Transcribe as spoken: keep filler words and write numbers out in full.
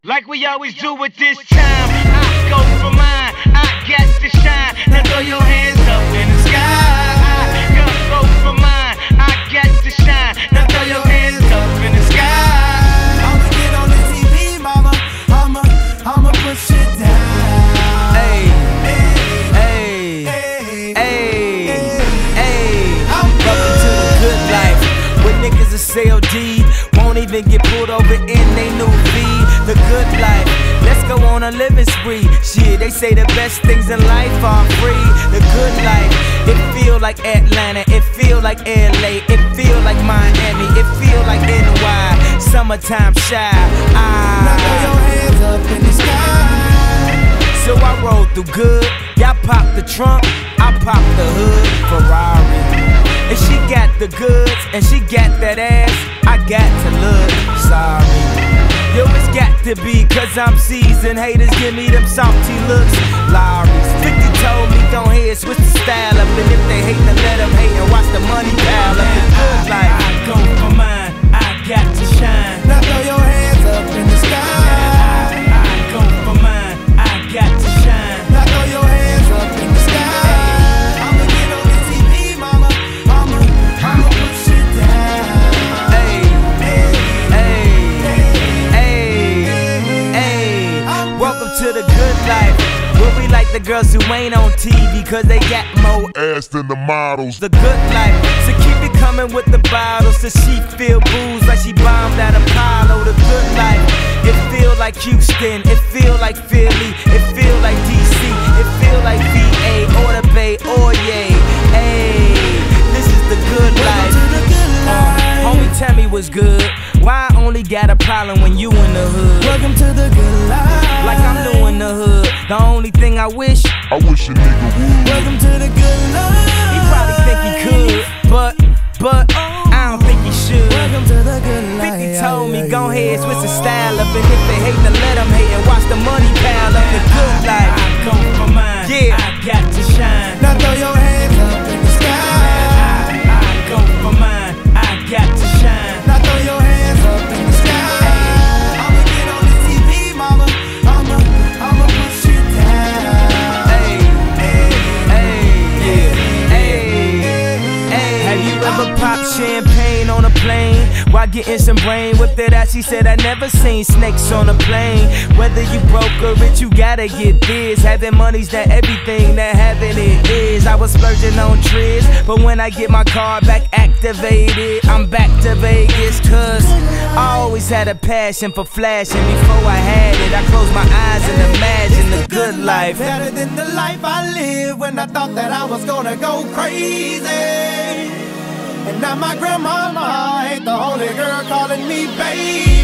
Like we always do at this time, I go for mine, I got to shine. Now throw your hands up in the sky. I go for mine, I got to shine. Now throw your hands up in the sky. I'ma get on the T V, mama. I'ma, I'ma push it down. Hey, hey, hey, hey, hey. Welcome to the good life, where niggas is C L D, won't even get pulled over in they new V. The good life, let's go on a living spree. Shit, they say the best things in life are free. The good life, it feel like Atlanta, it feel like L A, it feel like Miami, it feel like N Y. Summertime shy. Ah. Now throw your hands up in the sky. So I roll through good, y'all pop the trunk, I pop the hood, Ferrari. And she got the goods, and she got that ass, I got to look sorry. Yo, it's got to be, cause I'm seasoned. Haters give me them salty looks. Lowry's fifty told me, don't hear, switch the style up. And if they hate, then let them hate and watch the money pile up. The good life, I go for mine, I got to shine. Now throw your hands up in the sky. I, I go for mine, I got to shine. Now throw your hands up in the sky. I'ma get on the T V, mama. I'ma, I'ma push it down. Hey, hey, hey. Welcome to the good life, where we like the girls who ain't on T V, cause they got more ass than the models. The good life, so keep it coming with the bottles, so she feel booze like she bombed at Apollo. The good life, it feel like Houston, it feel like Philly, it feel like D C, it feel like V A or the Bay or yay. Hey, this is the good life. Uh, homie, tell me what's good. Why I only got a problem when you in the hood? Welcome to the good life. Like I'm doing the hood. The only thing I wish, I wish a nigga would. Welcome to the good life. he probably think he could, but, but, I don't think he should. Welcome to the good life. fifty told me, go ahead, switch the style up. And if they hate, then let them hate and watch the money pile up. The good life, I go for mine, yeah, I got to shine. Now throw your hands up in the sky. I, I go for mine, I got to shine. Now throw your hands up in the sky. I'ma get on the T V, mama. I'ma, I'ma push it down. Hey, hey, hey, hey, hey. Have you ever popped champagne on a plane while getting some brain whipped it out? She said I never seen snakes on a plane. Whether you broke or rich, you gotta get this. Having money's not everything that having it is. I was splurging on trips, but when I get my card back activated, I'm back to Vegas. Cause I always had a passion for flashing. Before I had it, I closed my eyes and imagined the good life. Better than the life I lived when I thought that I was gonna go crazy. And now my grandmama ain't the only girl calling me baby.